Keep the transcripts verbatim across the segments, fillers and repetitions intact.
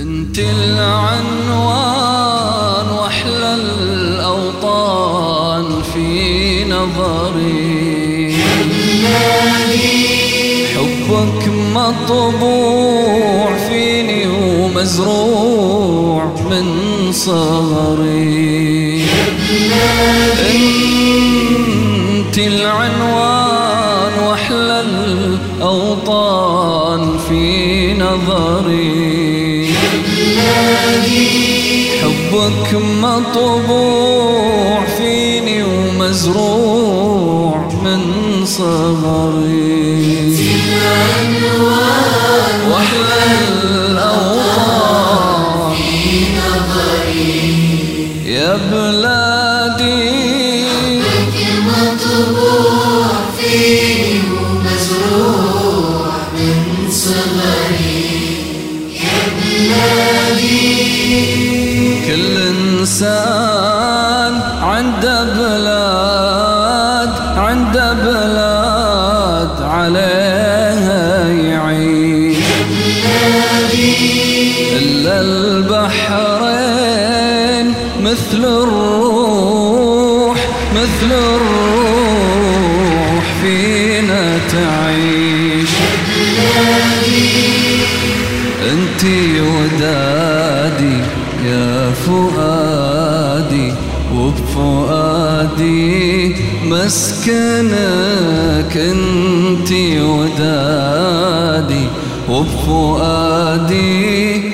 انت العنوان واحلى الاوطان في نظري، حبك مطبوع فيني ومزروع من صغري. انت العنوان واحلى الاوطان في نظري، حبك مطبوع فيني ومزروع من صغري. واحلى الاوطان في نظري يا بلادي، حبك مطبوع فيني ومزروع من صغري يا بلادي. كل إنسان عنده بلاد، عنده بلاد عليها يعيش، إلا البحرين مثل الروح، مثل الروح فينا تعيش. انتي ودادي يا فؤادي، وبفؤادي مسكنك. انتي ودادي وبفؤادي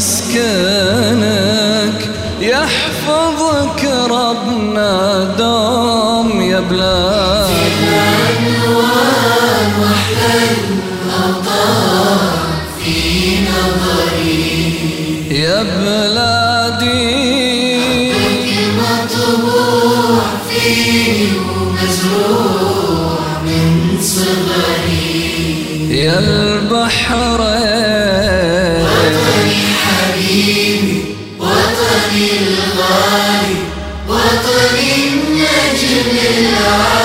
مسكنك، يحفظك ربنا دوم يا بلادي. العنوان واحلى الاوطان في نظري يا بلادي، حبك مطبوع فيني ومزروع من صغري يا البحرين. وطني حبيبي، وطني الغالي، وطني النجم العالي.